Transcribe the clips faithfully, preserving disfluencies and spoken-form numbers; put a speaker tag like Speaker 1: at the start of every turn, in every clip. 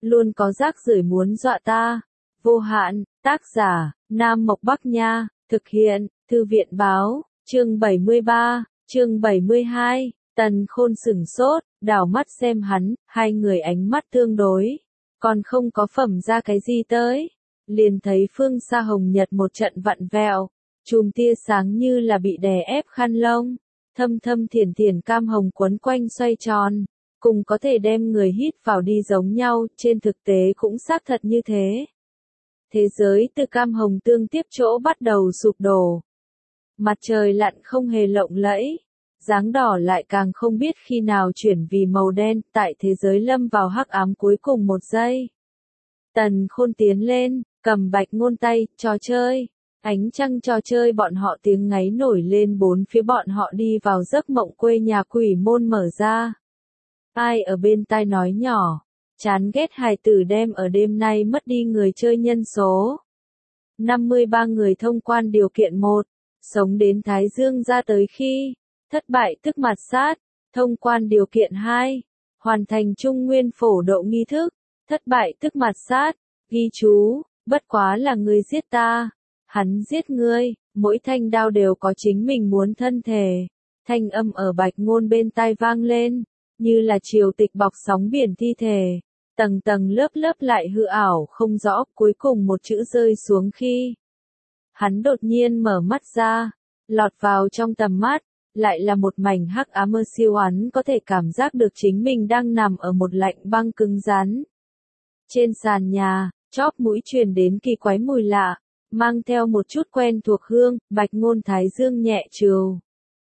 Speaker 1: luôn có rác rưởi muốn dọa ta. Vô hạn, tác giả, Nam Mộc Bắc Nha, thực hiện, Thư viện báo, chương bảy mươi ba, chương bảy mươi hai, Tần Khôn sửng sốt, đảo mắt xem hắn, hai người ánh mắt tương đối, còn không có phẩm ra cái gì tới. Liền thấy phương xa hồng nhật một trận vặn vẹo, chùm tia sáng như là bị đè ép khăn lông, thâm thâm thiển thiển cam hồng quấn quanh xoay tròn, cùng có thể đem người hít vào đi giống nhau, trên thực tế cũng xác thật như thế. Thế giới từ cam hồng tương tiếp chỗ bắt đầu sụp đổ. Mặt trời lặn không hề lộng lẫy, dáng đỏ lại càng không biết khi nào chuyển vì màu đen, tại thế giới lâm vào hắc ám cuối cùng một giây. Tần Khôn tiến lên, cầm Bạch Ngôn tay, trò chơi. Ánh trăng trò chơi bọn họ tiếng ngáy nổi lên bốn phía bọn họ đi vào giấc mộng quê nhà quỷ môn mở ra. Ai ở bên tai nói nhỏ, chán ghét hài tử đem ở đêm nay mất đi người chơi nhân số. năm mươi ba người thông quan điều kiện một, sống đến Thái Dương ra tới khi, thất bại tức mặt sát, thông quan điều kiện hai, hoàn thành trung nguyên phổ độ nghi thức, thất bại tức mặt sát, ghi chú, bất quá là ngươi giết ta, hắn giết ngươi, mỗi thanh đao đều có chính mình muốn thân thể. Thanh âm ở Bạch Ngôn bên tai vang lên, như là triều tịch bọc sóng biển thi thể, tầng tầng lớp lớp lại hư ảo không rõ, cuối cùng một chữ rơi xuống khi hắn đột nhiên mở mắt ra, lọt vào trong tầm mắt, lại là một mảnh hắc ám mơ siêu hắn có thể cảm giác được chính mình đang nằm ở một lạnh băng cứng rắn. Trên sàn nhà, chóp mũi truyền đến kỳ quái mùi lạ, mang theo một chút quen thuộc hương, Bạch Ngôn thái dương nhẹ trừ.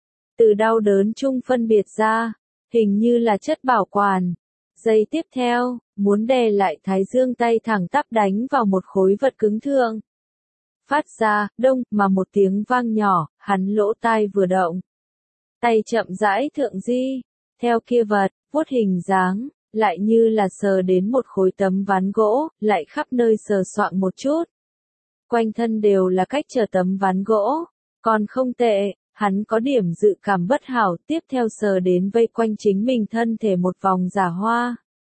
Speaker 1: Từ đau đớn chung phân biệt ra, hình như là chất bảo quản. Giây tiếp theo, muốn đè lại thái dương tay thẳng tắp đánh vào một khối vật cứng thượng. Phát ra, đông, mà một tiếng vang nhỏ, hắn lỗ tai vừa động. Tay chậm rãi thượng di, theo kia vật, vuốt hình dáng, lại như là sờ đến một khối tấm ván gỗ, lại khắp nơi sờ soạng một chút. Quanh thân đều là cách trở tấm ván gỗ, còn không tệ, hắn có điểm dự cảm bất hảo, tiếp theo sờ đến vây quanh chính mình thân thể một vòng giả hoa.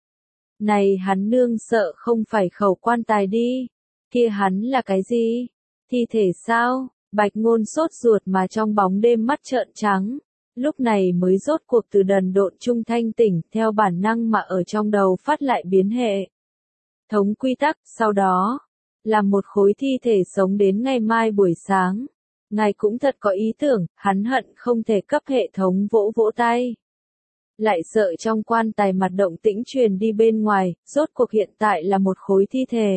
Speaker 1: Này hắn nương sợ không phải khẩu quan tài đi, kia hắn là cái gì? Thi thể sao? Bạch Ngôn sốt ruột mà trong bóng đêm mắt trợn trắng, lúc này mới rốt cuộc từ đần độn trung thanh tỉnh, theo bản năng mà ở trong đầu phát lại biến hệ. Thống quy tắc, sau đó, làm một khối thi thể sống đến ngày mai buổi sáng. Ngài cũng thật có ý tưởng, hắn hận không thể cấp hệ thống vỗ vỗ tay. Lại sợ trong quan tài mặt động tĩnh truyền đi bên ngoài, rốt cuộc hiện tại là một khối thi thể.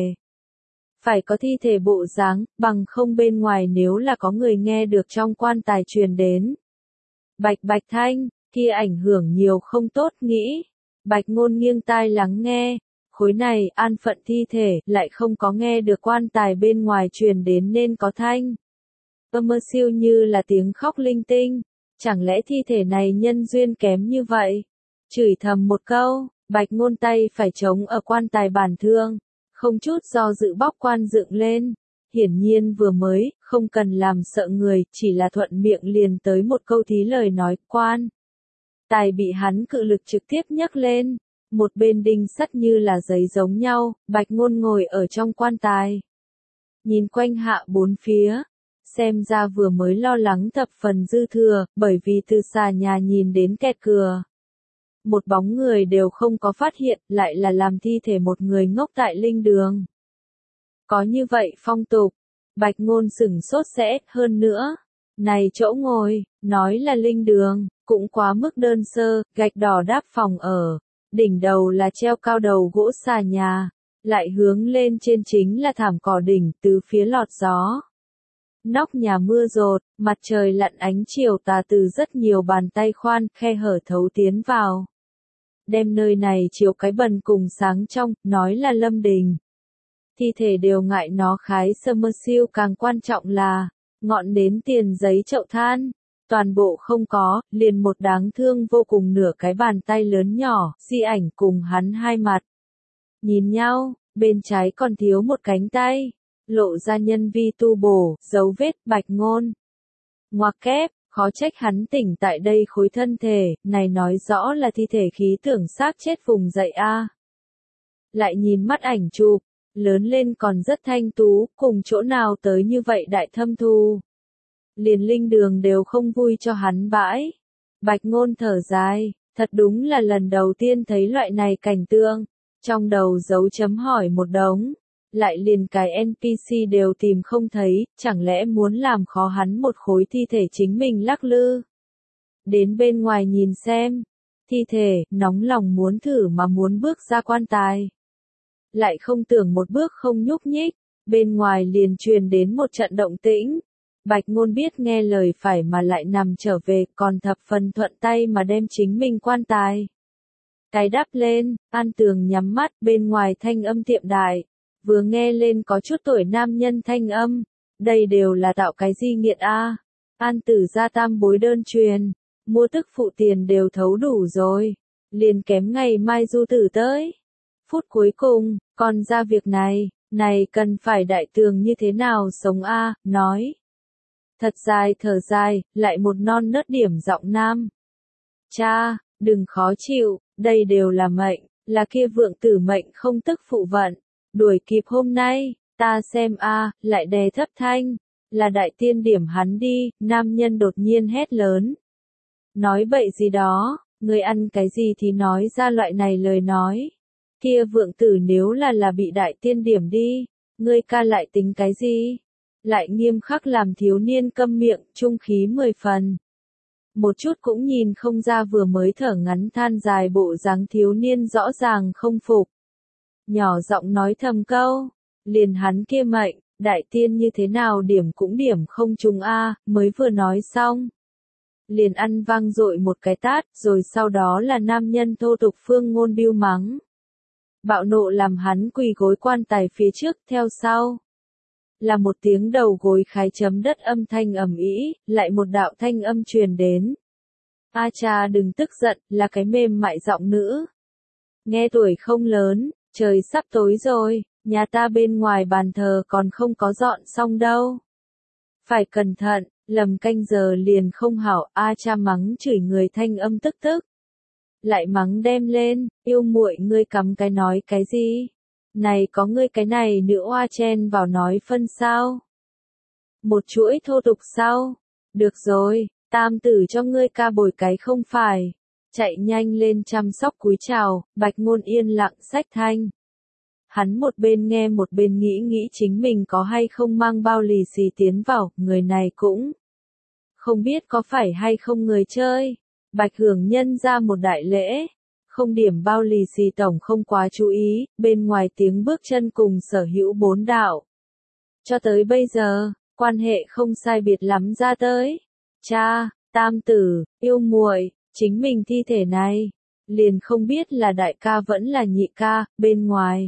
Speaker 1: Phải có thi thể bộ dáng, bằng không bên ngoài nếu là có người nghe được trong quan tài truyền đến. Bạch bạch thanh, kia ảnh hưởng nhiều không tốt nghĩ. Bạch Ngôn nghiêng tai lắng nghe, khối này an phận thi thể lại không có nghe được quan tài bên ngoài truyền đến nên có thanh. Âm mơ siêu như là tiếng khóc linh tinh, chẳng lẽ thi thể này nhân duyên kém như vậy? Chửi thầm một câu, Bạch Ngôn tay phải chống ở quan tài bản thương, không chút do dự bóc quan dựng lên. Hiển nhiên vừa mới, không cần làm sợ người, chỉ là thuận miệng liền tới một câu thí lời nói, quan. Tài bị hắn cự lực trực tiếp nhấc lên, một bên đinh sắt như là giấy giống nhau, Bạch Ngôn ngồi ở trong quan tài. Nhìn quanh hạ bốn phía, xem ra vừa mới lo lắng thập phần dư thừa, bởi vì từ xà nhà nhìn đến kẹt cửa. Một bóng người đều không có phát hiện, lại là làm thi thể một người ngốc tại linh đường. Có như vậy phong tục, Bạch Ngôn sửng sốt sẽ, hơn nữa. Này chỗ ngồi, nói là linh đường, cũng quá mức đơn sơ, gạch đỏ đáp phòng ở, đỉnh đầu là treo cao đầu gỗ xà nhà, lại hướng lên trên chính là thảm cỏ đỉnh, từ phía lọt gió. Nóc nhà mưa rột, mặt trời lặn ánh chiều tà từ rất nhiều bàn tay khoan, khe hở thấu tiến vào. Đem nơi này chiếu cái bần cùng sáng trong, nói là lâm đình. Thi thể đều ngại nó khái summer siêu, càng quan trọng là, ngọn nến tiền giấy chậu than, toàn bộ không có, liền một đáng thương vô cùng nửa cái bàn tay lớn nhỏ, di ảnh cùng hắn hai mặt. Nhìn nhau, bên trái còn thiếu một cánh tay, lộ ra nhân vi tu bổ, dấu vết, Bạch Ngôn. Ngoặc kép, khó trách hắn tỉnh tại đây khối thân thể, này nói rõ là thi thể khí tưởng xác chết vùng dậy a. lại nhìn mắt ảnh chụp, lớn lên còn rất thanh tú, cùng chỗ nào tới như vậy đại thâm thù. Liền linh đường đều không vui cho hắn bãi. Bạch Ngôn thở dài, thật đúng là lần đầu tiên thấy loại này cảnh tượng, trong đầu dấu chấm hỏi một đống, lại liền cái en pê xê đều tìm không thấy, chẳng lẽ muốn làm khó hắn một khối thi thể chính mình lắc lư. Đến bên ngoài nhìn xem, thi thể, nóng lòng muốn thử mà muốn bước ra quan tài. Lại không tưởng một bước không nhúc nhích, bên ngoài liền truyền đến một trận động tĩnh. Bạch Ngôn biết nghe lời phải mà lại nằm trở về, còn thập phần thuận tay mà đem chính mình quan tài. Cái đắp lên, An Tường nhắm mắt, bên ngoài thanh âm tiệm đại, vừa nghe lên có chút tuổi nam nhân thanh âm, đây đều là tạo cái gì nghiện a? An Tử gia tam bối đơn truyền, mua tức phụ tiền đều thấu đủ rồi, liền kém ngày mai du tử tới. Phút cuối cùng, còn ra việc này, này cần phải đại tường như thế nào sống a, nói. Thật dài thở dài, lại một non nớt điểm giọng nam. Cha, đừng khó chịu, đây đều là mệnh, là kia vượng tử mệnh không tức phụ vận, đuổi kịp hôm nay, ta xem a, lại đè thấp thanh, là đại tiên điểm hắn đi, nam nhân đột nhiên hét lớn. Nói bậy gì đó, người ăn cái gì thì nói ra loại này lời nói. Kia vượng tử nếu là là bị đại tiên điểm đi, ngươi ca lại tính cái gì? Lại nghiêm khắc làm thiếu niên câm miệng, trung khí mười phần. Một chút cũng nhìn không ra vừa mới thở ngắn than dài bộ dáng thiếu niên rõ ràng không phục. Nhỏ giọng nói thầm câu, liền hắn kia mệnh, đại tiên như thế nào điểm cũng điểm không trùng a, mới vừa nói xong. Liền ăn vang dội một cái tát, rồi sau đó là nam nhân thô tục phương ngôn biêu mắng. Bạo nộ làm hắn quỳ gối quan tài phía trước, theo sau. Là một tiếng đầu gối khái chấm đất âm thanh ầm ĩ, lại một đạo thanh âm truyền đến. A cha đừng tức giận, là cái mềm mại giọng nữ. Nghe tuổi không lớn, trời sắp tối rồi, nhà ta bên ngoài bàn thờ còn không có dọn xong đâu. Phải cẩn thận, lầm canh giờ liền không hảo, A cha mắng chửi người thanh âm tức tức. Lại mắng đem lên, yêu muội ngươi cắm cái nói cái gì? Này có ngươi cái này nữ oa chen vào nói phân sao? Một chuỗi thô tục sao? Được rồi, tam tử cho ngươi ca bồi cái không phải. Chạy nhanh lên chăm sóc cúi chào, Bạch Ngôn yên lặng xách thanh. Hắn một bên nghe một bên nghĩ nghĩ chính mình có hay không mang bao lì xì tiến vào, người này cũng không biết có phải hay không người chơi. Bạch Hưởng nhân ra một đại lễ, không điểm bao lì xì tổng không quá chú ý, bên ngoài tiếng bước chân cùng sở hữu bốn đạo. Cho tới bây giờ, quan hệ không sai biệt lắm ra tới. Cha, tam tử, yêu muội, chính mình thi thể này, liền không biết là đại ca vẫn là nhị ca, bên ngoài.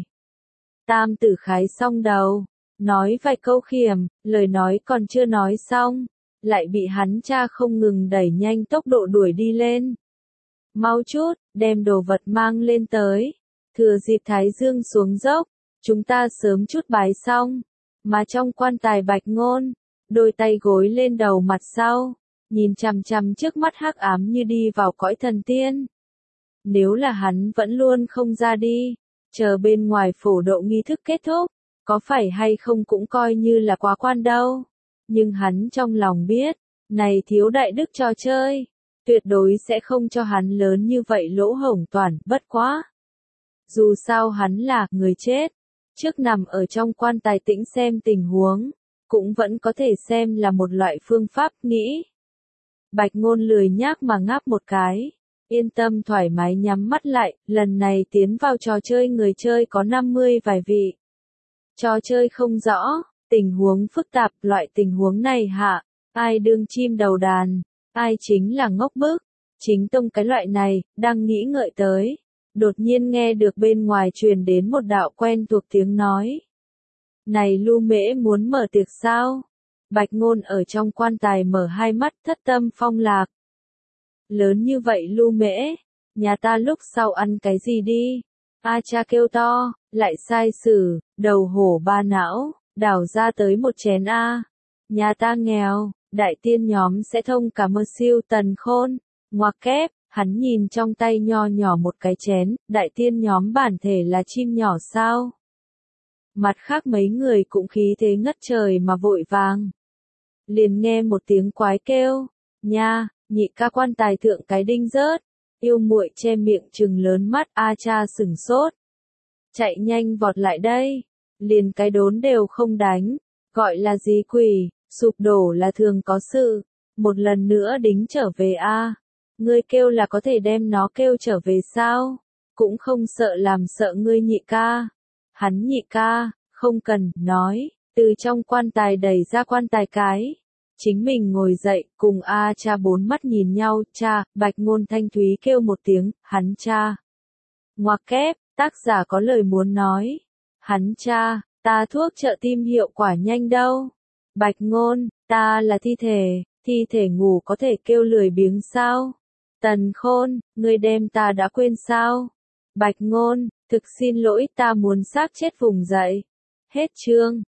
Speaker 1: Tam tử khái xong đầu, nói vài câu khiểm, lời nói còn chưa nói xong, lại bị hắn cha không ngừng đẩy nhanh tốc độ đuổi đi lên. Mau chút, đem đồ vật mang lên tới. Thừa dịp Thái Dương xuống dốc, chúng ta sớm chút bái xong. Mà trong quan tài Bạch Ngôn, đôi tay gối lên đầu mặt sau, nhìn chằm chằm trước mắt hắc ám như đi vào cõi thần tiên. Nếu là hắn vẫn luôn không ra đi, chờ bên ngoài phổ độ nghi thức kết thúc, có phải hay không cũng coi như là quá quan đâu. Nhưng hắn trong lòng biết, này thiếu đại đức trò chơi, tuyệt đối sẽ không cho hắn lớn như vậy lỗ hổng toàn, bất quá. Dù sao hắn là người chết, trước nằm ở trong quan tài tĩnh xem tình huống, cũng vẫn có thể xem là một loại phương pháp nghĩ. Bạch Ngôn lười nhác mà ngáp một cái, yên tâm thoải mái nhắm mắt lại, lần này tiến vào trò chơi người chơi có năm mươi vài vị. Trò chơi không rõ, tình huống phức tạp, loại tình huống này hạ, ai đương chim đầu đàn, ai chính là ngốc bức, chính tông cái loại này, đang nghĩ ngợi tới, đột nhiên nghe được bên ngoài truyền đến một đạo quen thuộc tiếng nói. Này Lưu Mễ muốn mở tiệc sao? Bạch Ngôn ở trong quan tài mở hai mắt thất tâm phong lạc. Lớn như vậy Lưu Mễ, nhà ta lúc sau ăn cái gì đi? A cha kêu to, lại sai sử, đầu hổ ba não, đảo ra tới một chén A. Nhà ta nghèo, đại tiên nhóm sẽ thông cả mơ siêu tần khôn, ngoặc kép, Hắn nhìn trong tay nho nhỏ một cái chén, đại tiên nhóm bản thể là chim nhỏ sao? Mặt khác mấy người cũng khí thế ngất trời mà vội vàng. Liền nghe một tiếng quái kêu, nha, nhị ca quan tài thượng cái đinh rớt, yêu muội che miệng trừng lớn mắt, a cha sửng sốt. Chạy nhanh vọt lại đây, liền cái đốn đều không đánh, gọi là gì quỷ, sụp đổ là thường có sự, một lần nữa đính trở về a. Ngươi kêu là có thể đem nó kêu trở về sao? Cũng không sợ làm sợ ngươi nhị ca. Hắn nhị ca, không cần, nói, từ trong quan tài đẩy ra quan tài cái. Chính mình ngồi dậy, cùng A cha bốn mắt nhìn nhau, cha, Bạch Ngôn thanh thúy kêu một tiếng, hắn cha. Ngoặc kép, tác giả có lời muốn nói. Hắn cha, ta thuốc trợ tim hiệu quả nhanh đâu. Bạch Ngôn, ta là thi thể, thi thể ngủ có thể kêu lười biếng sao? Tần Khôn, ngươi đem ta đã quên sao? Bạch Ngôn, thực xin lỗi, ta muốn xác chết vùng dậy. Hết chương.